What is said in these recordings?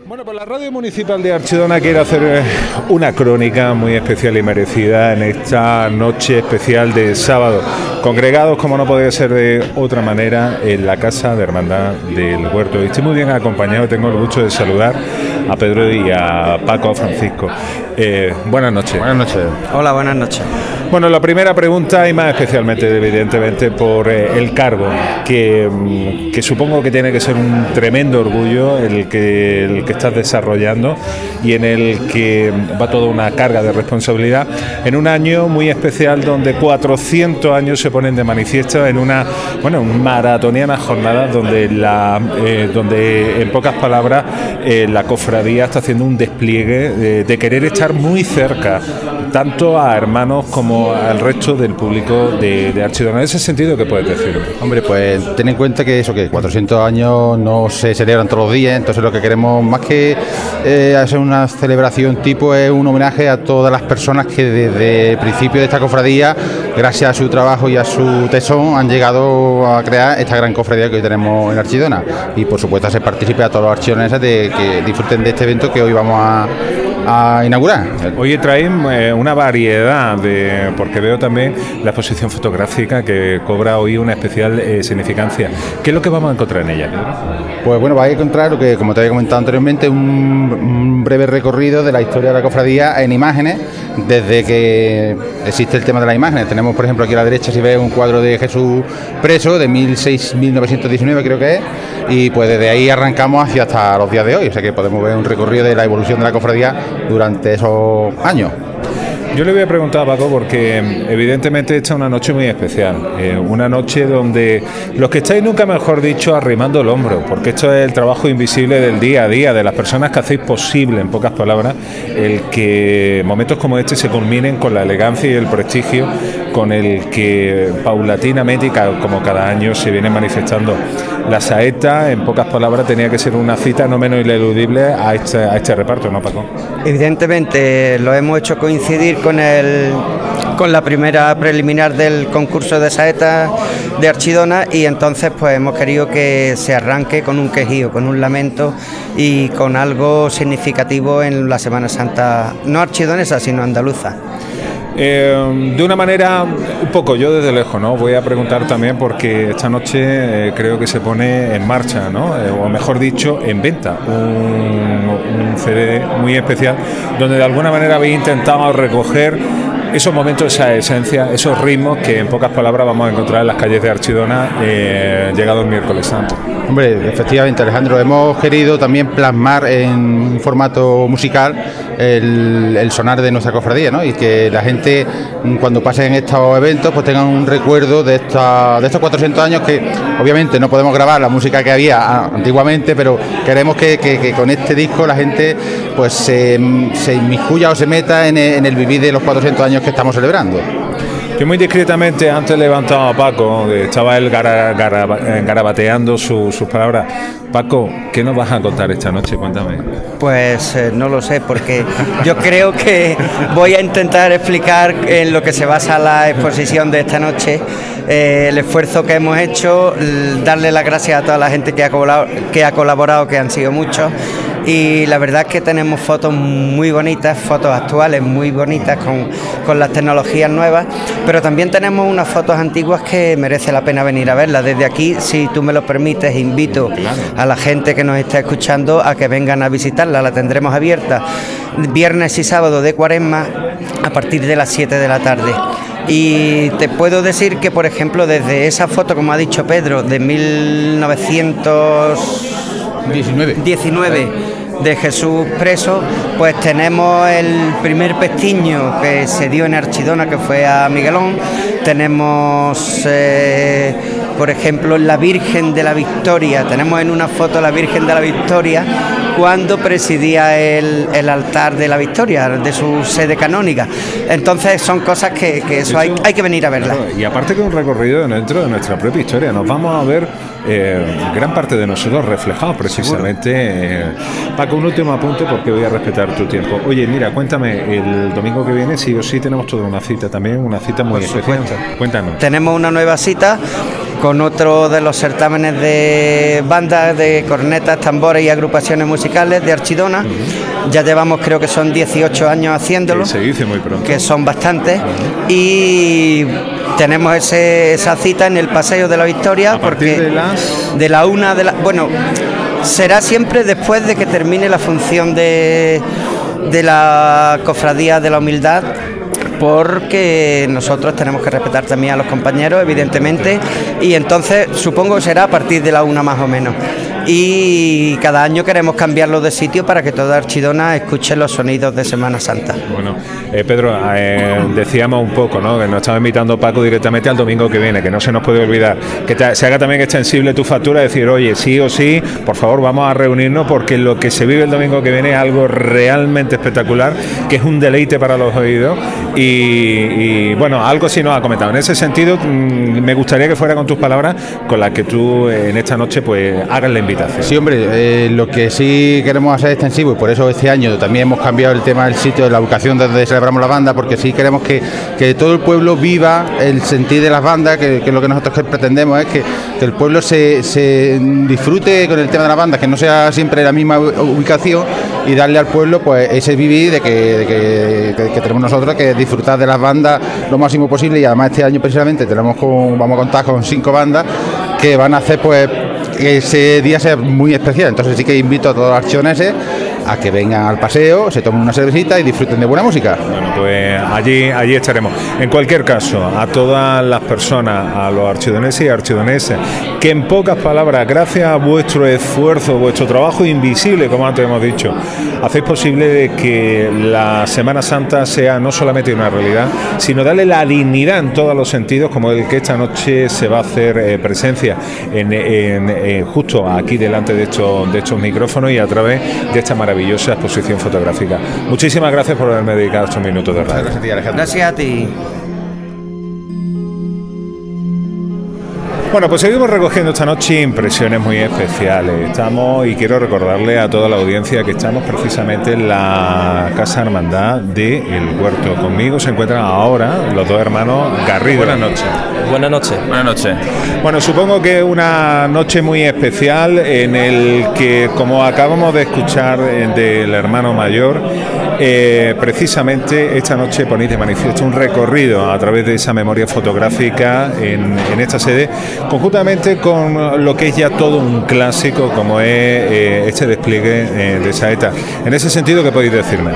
Bueno, pues la Radio Municipal de Archidona quiere hacer una crónica muy especial y merecida en esta noche especial de sábado, congregados como no podía ser de otra manera en la Casa de Hermandad del Huerto. Y estoy muy bien acompañado, tengo el gusto de saludar a Pedro y a Paco, a Francisco. Buenas noches. Buenas noches. Hola, buenas noches. Bueno, la primera pregunta, y más especialmente, evidentemente, por el cargo, que supongo que tiene que ser un tremendo orgullo el que estás desarrollando y en el que va toda una carga de responsabilidad en un año muy especial donde 400 años se ponen de manifiesto en una maratoniana jornada donde en pocas palabras la cofradía está haciendo un despliegue de querer estar muy cerca tanto a hermanos como al resto del público de Archidona. En ese sentido, ¿qué puedes decir? Hombre, pues ten en cuenta que 400 años no se celebran todos los días, entonces lo que queremos más que hacer una celebración tipo es un homenaje a todas las personas que desde el principio de esta cofradía, gracias a su trabajo y a su tesón, han llegado a crear esta gran cofradía que hoy tenemos en Archidona. Y por supuesto hacer partícipe a todos los archidoneses de que disfruten de este evento que hoy vamos a inaugurar. Hoy traen una variedad porque veo también la exposición fotográfica que cobra hoy una especial significancia. ¿Qué es lo que vamos a encontrar en ella, Pedro? Pues bueno, vais a encontrar lo que, como te había comentado anteriormente, un breve recorrido de la historia de la cofradía en imágenes, desde que existe el tema de las imágenes. Tenemos, por ejemplo, aquí a la derecha, si ves, un cuadro de Jesús preso de 1919, creo que es, y pues desde ahí arrancamos hasta los días de hoy, o sea que podemos ver un recorrido de la evolución de la cofradía durante esos años. Yo le voy a preguntar a Paco porque evidentemente esta es una noche muy especial, una noche donde los que estáis, nunca mejor dicho, arrimando el hombro, porque esto es el trabajo invisible del día a día, de las personas que hacéis posible, en pocas palabras, el que momentos como este se culminen con la elegancia y el prestigio con el que paulatinamente, como cada año, se viene manifestando. La saeta, en pocas palabras, tenía que ser una cita no menos ineludible a este reparto, ¿no, Paco? Evidentemente lo hemos hecho coincidir con la primera preliminar del concurso de saeta de Archidona, y entonces pues hemos querido que se arranque con un quejío, con un lamento y con algo significativo en la Semana Santa, no archidonesa, sino andaluza. De una manera un poco, yo desde lejos, ¿no? Voy a preguntar también porque esta noche creo que se pone en marcha, ¿no? O mejor dicho, en venta un CD muy especial donde de alguna manera habéis intentado recoger esos momentos, esa esencia, esos ritmos que en pocas palabras vamos a encontrar en las calles de Archidona llegado el miércoles santo. Hombre, efectivamente, Alejandro, hemos querido también plasmar en un formato musical el sonar de nuestra cofradía, ¿no? Y que la gente, cuando pasen estos eventos, pues tengan un recuerdo de estos 400 años, que obviamente no podemos grabar la música que había antiguamente, pero queremos que con este disco la gente pues se inmiscuya o se meta en el vivir de los 400 años que estamos celebrando. Yo muy discretamente antes levantaba a Paco, estaba él garabateando sus palabras. Paco, ¿qué nos vas a contar esta noche? Cuéntame. Pues no lo sé, porque yo creo que voy a intentar explicar en lo que se basa la exposición de esta noche, el esfuerzo que hemos hecho, darle las gracias a toda la gente que ha colaborado, que han sido muchos. Y la verdad es que tenemos fotos muy bonitas, fotos actuales muy bonitas con las tecnologías nuevas, pero también tenemos unas fotos antiguas que merece la pena venir a verlas. Desde aquí, si tú me lo permites, invito a la gente que nos está escuchando a que vengan a visitarla. La tendremos abierta viernes y sábado de Cuaresma a partir de las 7 de la tarde. Y te puedo decir que, por ejemplo, desde esa foto, como ha dicho Pedro, de 1919, de Jesús preso, pues tenemos el primer pestiño que se dio en Archidona, que fue a Miguelón. Tenemos, por ejemplo, la Virgen de la Victoria. Tenemos en una foto la Virgen de la Victoria cuando presidía el altar de la Victoria, de su sede canónica. Entonces son cosas que eso hay que venir a verlas. Claro, y aparte que un recorrido dentro de nuestra propia historia, nos vamos a ver gran parte de nosotros reflejados precisamente. Paco, un último apunte porque voy a respetar tu tiempo. Oye, mira, cuéntame, el domingo que viene sí o sí tenemos toda una cita también, una cita muy especial. Cuéntanos. Tenemos una nueva cita con otro de los certámenes de bandas, de cornetas, tambores y agrupaciones musicales de Archidona. Ya llevamos, creo que son 18 años haciéndolo. Se dice muy pronto. Que son bastantes. Y tenemos esa cita en el Paseo de la Victoria. ¿A partir de la una de la... Bueno, será siempre después de que termine la función de la Cofradía de la Humildad, porque nosotros tenemos que respetar también a los compañeros, evidentemente, y entonces supongo que será a partir de la una más o menos. Y cada año queremos cambiarlo de sitio para que toda Archidona escuche los sonidos de Semana Santa. Bueno, Pedro, decíamos un poco, ¿no?, que nos estaba invitando Paco directamente al domingo que viene, que no se nos puede olvidar, que se haga también extensible tu factura, decir, oye, sí o sí, por favor, vamos a reunirnos, porque lo que se vive el domingo que viene es algo realmente espectacular, que es un deleite para los oídos, y bueno, algo sí nos ha comentado. En ese sentido, me gustaría que fuera con tus palabras, con las que tú en esta noche pues hagas la invitación. Sí, hombre, lo que sí queremos hacer extensivo, y por eso este año también hemos cambiado el tema del sitio, de la ubicación donde celebramos la banda, porque sí queremos que todo el pueblo viva el sentir de las bandas, que es lo que nosotros pretendemos, es que el pueblo se disfrute con el tema de las bandas, que no sea siempre la misma ubicación, y darle al pueblo pues ese vivir de que tenemos nosotros, que disfrutar de las bandas lo máximo posible. Y además este año precisamente vamos a contar con 5 bandas que van a hacer pues que ese día sea muy especial. Entonces sí que invito a todos los archidoneses a que vengan al paseo, se tomen una cervecita y disfruten de buena música. Bueno, pues allí estaremos. En cualquier caso, a todas las personas, a los archidoneses y archidonesas, que en pocas palabras, gracias a vuestro esfuerzo, vuestro trabajo invisible, como antes hemos dicho, hacéis posible de que la Semana Santa sea no solamente una realidad, sino darle la dignidad en todos los sentidos, como el que esta noche se va a hacer presencia en justo aquí delante de estos micrófonos y a través de esta maravillosa exposición fotográfica. Muchísimas gracias por haberme dedicado estos minutos de radio. Gracias a ti, Alejandro. Gracias a ti. Bueno, pues seguimos recogiendo esta noche impresiones muy especiales. Y quiero recordarle a toda la audiencia que estamos precisamente en la Casa Hermandad de El Huerto. Conmigo se encuentran ahora los dos hermanos Garrido. Buenas noches. Buenas noches. Buenas noches. Bueno, supongo que una noche muy especial en el que, como acabamos de escuchar del hermano mayor, precisamente esta noche ponéis de manifiesto un recorrido a través de esa memoria fotográfica en esta sede, conjuntamente con lo que es ya todo un clásico como es este despliegue de saeta. En ese sentido, ¿qué podéis decirme?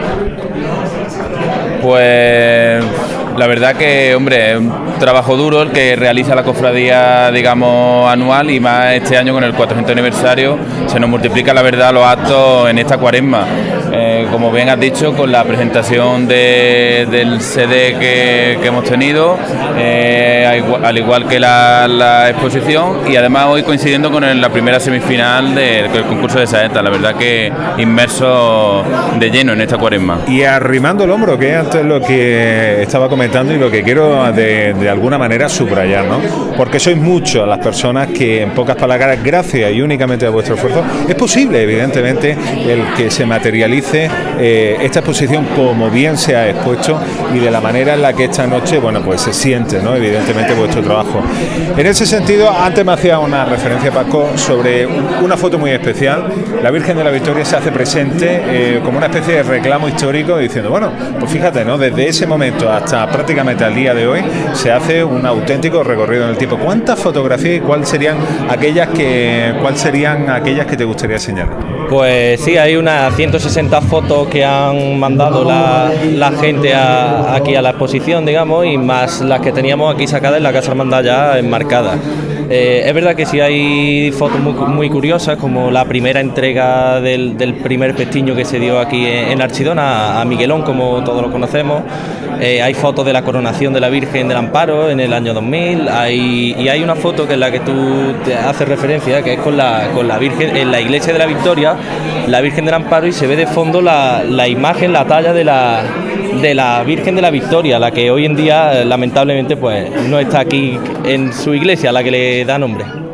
Pues la verdad que, hombre, es un trabajo duro el que realiza la cofradía, digamos, anual, y más este año con el 400 aniversario se nos multiplica, la verdad, los actos en esta cuaresma. Como bien has dicho, con la presentación del CD que hemos tenido, al igual que la exposición, y además hoy coincidiendo con la primera semifinal del concurso de saeta. La verdad que inmerso de lleno en esta cuaresma. Y arrimando el hombro, que es antes lo que estaba comentando y lo que quiero de alguna manera subrayar, ¿no? Porque sois muchas las personas que, en pocas palabras, gracias y únicamente a vuestro esfuerzo, es posible, evidentemente, el que se materialice esta exposición como bien se ha expuesto y de la manera en la que esta noche, bueno, pues se siente, ¿no?, evidentemente, vuestro trabajo. En ese sentido, antes me hacía una referencia, Paco, sobre una foto muy especial. La Virgen de la Victoria se hace presente como una especie de reclamo histórico, diciendo, bueno, pues fíjate, ¿no?, desde ese momento hasta prácticamente al día de hoy se hace un auténtico recorrido en el tiempo. ¿Cuántas fotografías y cuáles serían aquellas que te gustaría señalar? Pues sí, hay unas 160 fotos que han mandado la gente aquí a la exposición, digamos, y más las que teníamos aquí sacadas en la Casa Hermandad ya enmarcadas. Es verdad que sí hay fotos muy curiosas, como la primera entrega del primer pestiño que se dio aquí en Archidona a Miguelón, como todos lo conocemos. Hay fotos de la coronación de la Virgen del Amparo en el año 2000, y hay una foto que es la que tú te haces referencia, que es con la Virgen en la iglesia de la Victoria, la Virgen del Amparo, y se ve de fondo la imagen, la talla de la Virgen de la Victoria, la que hoy en día lamentablemente pues no está aquí en su iglesia, a la que le da nombre.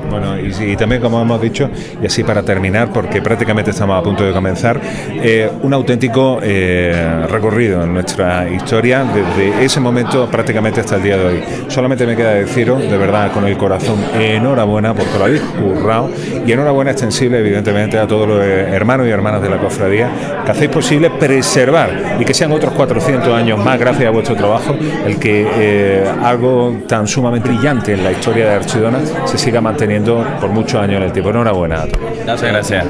Bueno, y también, como hemos dicho, y así para terminar, porque prácticamente estamos a punto de comenzar, un auténtico recorrido en nuestra historia desde ese momento prácticamente hasta el día de hoy. Solamente me queda deciros, de verdad, con el corazón, enhorabuena porque lo habéis currado, y enhorabuena extensible, evidentemente, a todos los hermanos y hermanas de la cofradía que hacéis posible preservar y que sean otros 400 años más, gracias a vuestro trabajo, el que algo tan sumamente brillante en la historia de Archidona se siga manteniendo por muchos años en el tiempo. Enhorabuena a todos. Muchas gracias.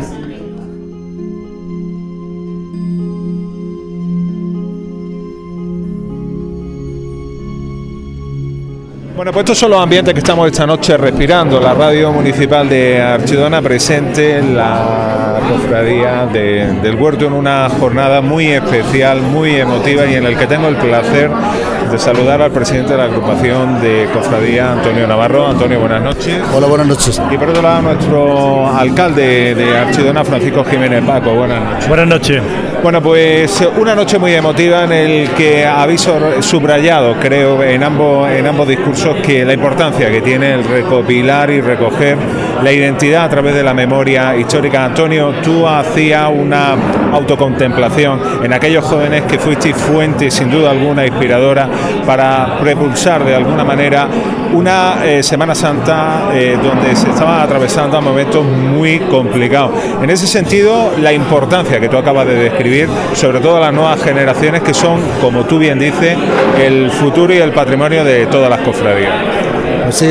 Bueno, pues estos son los ambientes que estamos esta noche respirando. La radio municipal de Archidona presente en la cofradía del Huerto en una jornada muy especial, muy emotiva, y en el que tengo el placer de saludar al presidente de la agrupación de cofradía, Antonio Navarro. Antonio, buenas noches. Hola, buenas noches. Y por otro lado, nuestro alcalde de Archidona, Francisco Jiménez. Paco, buenas noches. Buenas noches. Bueno, pues una noche muy emotiva en el que habéis subrayado, creo, en ambos discursos, que la importancia que tiene el recopilar y recoger la identidad a través de la memoria histórica. Antonio, tú hacías una autocontemplación en aquellos jóvenes que fuisteis fuente, sin duda alguna, inspiradora para propulsar de alguna manera una Semana Santa donde se estaban atravesando momentos muy complicados. En ese sentido, la importancia que tú acabas de describir, sobre todo a las nuevas generaciones, que son, como tú bien dices, el futuro y el patrimonio de todas las cofradías. Sí,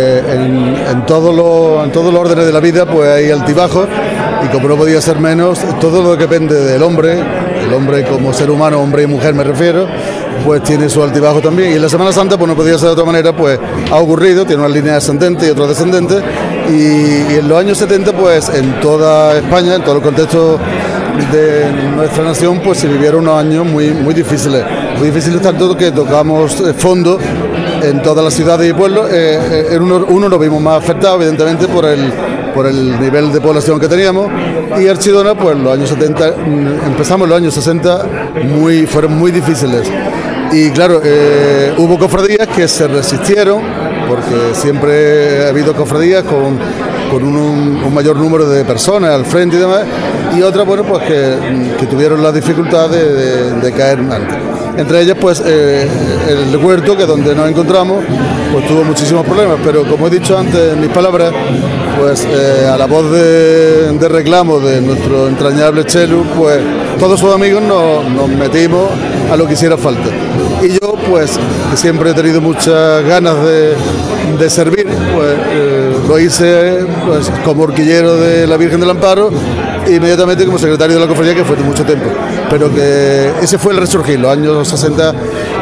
en todos los órdenes de la vida pues hay altibajos, y como no podía ser menos, todo lo que depende del hombre, el hombre como ser humano, hombre y mujer me refiero, pues tiene su altibajo también. Y en la Semana Santa pues no podía ser de otra manera, pues ha ocurrido, tiene una línea ascendente y otra descendente, y en los años 70 pues en toda España, en todo el contexto de nuestra nación, pues se vivieron unos años muy difíciles tanto que tocamos fondo en todas las ciudades y pueblos. Uno nos vimos más afectados, evidentemente, por el nivel de población que teníamos, y Archidona, pues los años 70, empezamos los años 60, fueron muy difíciles. Y claro, hubo cofradías que se resistieron, porque siempre ha habido cofradías con un mayor número de personas al frente y demás, y otras, bueno, pues que tuvieron la dificultad de caer antes. Entre ellas, pues, el Huerto, que es donde nos encontramos, pues tuvo muchísimos problemas, pero como he dicho antes en mis palabras, pues a la voz de reclamo de nuestro entrañable Chelu, pues todos sus amigos nos metimos a lo que hiciera falta. Y yo, pues, que siempre he tenido muchas ganas de servir, pues lo hice, pues, como horquillero de la Virgen del Amparo, e inmediatamente como secretario de la cofradía, que fue de mucho tiempo. Pero que ese fue el resurgir, los años 60,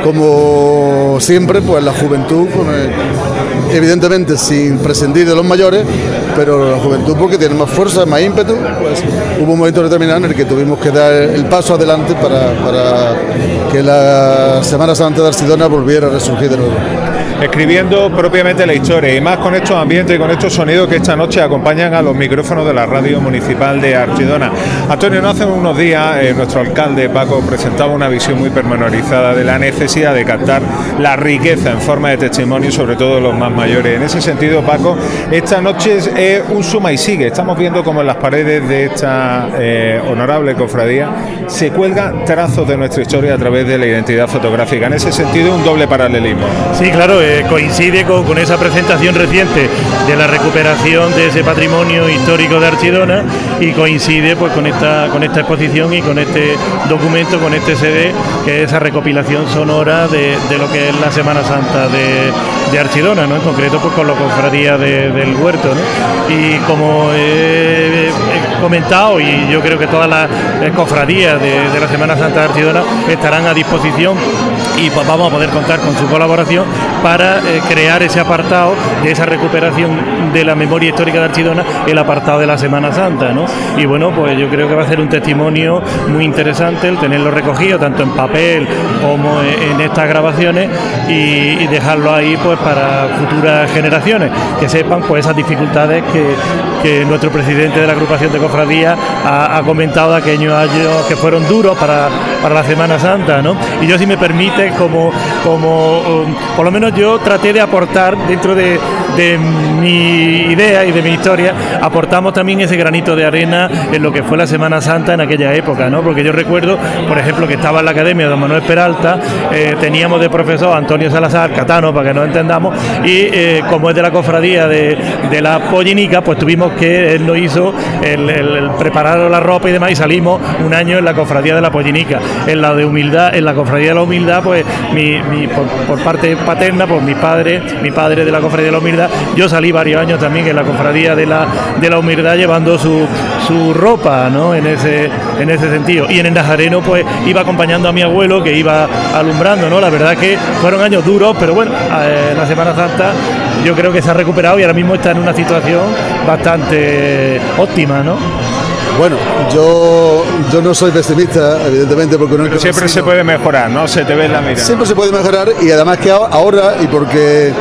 como siempre, pues la juventud, evidentemente sin prescindir de los mayores, pero la juventud, porque tiene más fuerza, más ímpetu, pues hubo un momento determinado en el que tuvimos que dar el paso adelante para que la Semana Santa de Archidona volviera a resurgir de nuevo. Escribiendo propiamente la historia, y más con estos ambientes y con estos sonidos que esta noche acompañan a los micrófonos de la radio municipal de Archidona. Antonio, no hace unos días nuestro alcalde Paco presentaba una visión muy pormenorizada de la necesidad de captar la riqueza en forma de testimonio, sobre todo de los más mayores. En ese sentido, Paco, esta noche es un suma y sigue. Estamos viendo como en las paredes de esta honorable cofradía se cuelgan trazos de nuestra historia a través de la identidad fotográfica. En ese sentido, un doble paralelismo. Sí, claro, coincide con esa presentación reciente de la recuperación de ese patrimonio histórico de Archidona, y coincide pues con esta exposición y con este documento, con este CD, que es esa recopilación sonora de lo que es la Semana Santa de Archidona, ¿no? En concreto pues con la cofradía del Huerto, ¿no? Y como he comentado, y yo creo que todas las cofradías de la Semana Santa de Archidona estarán a disposición, y pues vamos a poder contar con su colaboración para crear ese apartado de esa recuperación de la memoria histórica de Archidona, el apartado de la Semana Santa, ¿no? Y bueno, pues yo creo que va a ser un testimonio muy interesante el tenerlo recogido tanto en papel como en estas grabaciones, y dejarlo ahí pues para futuras generaciones que sepan pues esas dificultades que nuestro presidente de la agrupación de cofradías ha comentado de aquellos años que fueron duros para la Semana Santa, ¿no? Y yo, si me permite, pues como por lo menos yo traté de aportar dentro de mi idea y de mi historia, aportamos también ese granito de arena en lo que fue la Semana Santa en aquella época, ¿no? Porque yo recuerdo, por ejemplo, que estaba en la Academia don Manuel Peralta, teníamos de profesor Antonio Salazar, Catano, para que nos entendamos, y como es de la cofradía de la Pollinica, pues tuvimos que, él nos hizo el preparar la ropa y demás, y salimos un año en la cofradía de la Pollinica. En la de humildad, en la cofradía de la humildad, pues por parte paterna, pues mi padre de la cofradía de la humildad, yo salí varios años también en la cofradía de la humildad llevando su ropa, ¿no? En ese sentido. Y en el Nazareno pues iba acompañando a mi abuelo, que iba alumbrando, ¿no? La verdad que fueron años duros, pero bueno, la Semana Santa yo creo que se ha recuperado y ahora mismo está en una situación bastante óptima, ¿no? Bueno, yo no soy pesimista, evidentemente, porque no. Pero siempre se puede mejorar, ¿no? Se te ve en la mirada. Siempre se puede mejorar, y además que ahora, y porque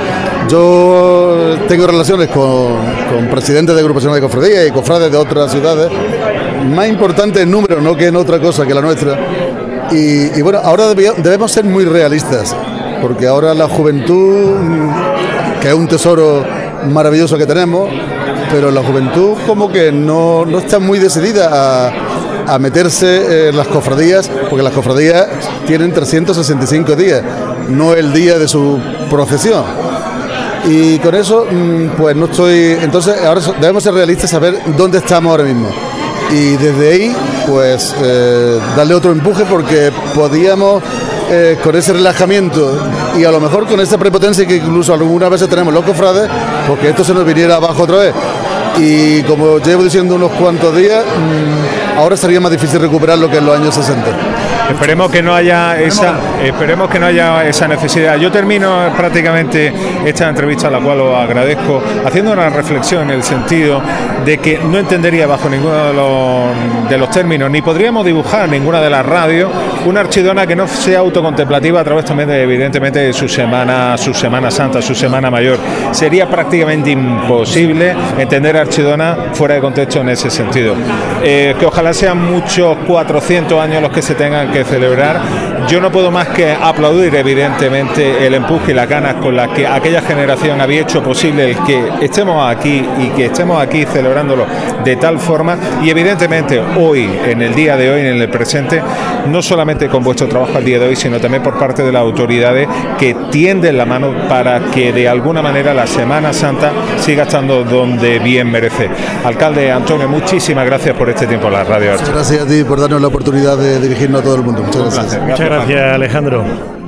yo tengo relaciones con presidentes de agrupaciones de cofradías y cofrades de otras ciudades, más importante en número, no que en otra cosa que la nuestra. Y bueno, ahora debemos ser muy realistas, porque ahora la juventud, que es un tesoro maravilloso que tenemos, pero la juventud como que no está muy decidida a meterse en las cofradías, porque las cofradías tienen 365 días, no el día de su procesión. Y con eso, pues no estoy. Entonces, ahora debemos ser realistas, saber dónde estamos ahora mismo. Y desde ahí, pues, darle otro empuje, porque podíamos, con ese relajamiento y a lo mejor con esa prepotencia que incluso algunas veces tenemos los cofrades, porque esto se nos viniera abajo otra vez. Y como llevo diciendo unos cuantos días, ahora sería más difícil recuperar lo que en los años 60. Esperemos que no haya esa necesidad. Yo termino prácticamente esta entrevista, a la cual os agradezco, haciendo una reflexión en el sentido de que no entendería bajo ninguno de los términos, ni podríamos dibujar ninguna de las radios, una Archidona que no sea autocontemplativa a través también de, evidentemente, de su Semana Santa, su Semana Mayor. Sería prácticamente imposible entender a Archidona fuera de contexto en ese sentido. Que ojalá sean muchos 400 años los que se tengan que celebrar. Yo no puedo más que aplaudir, evidentemente, el empuje y las ganas con las que aquella generación había hecho posible el que estemos aquí y que estemos aquí celebrándolo de tal forma, y evidentemente hoy, en el día de hoy, en el presente, no solamente con vuestro trabajo al día de hoy, sino también por parte de las autoridades que tienden la mano para que de alguna manera la Semana Santa siga estando donde bien merece. Alcalde Antonio, muchísimas gracias por este tiempo en la radio. Muchas gracias a ti por darnos la oportunidad de dirigirnos a todo el mundo. Muchas gracias. Muchas gracias, Alejandro.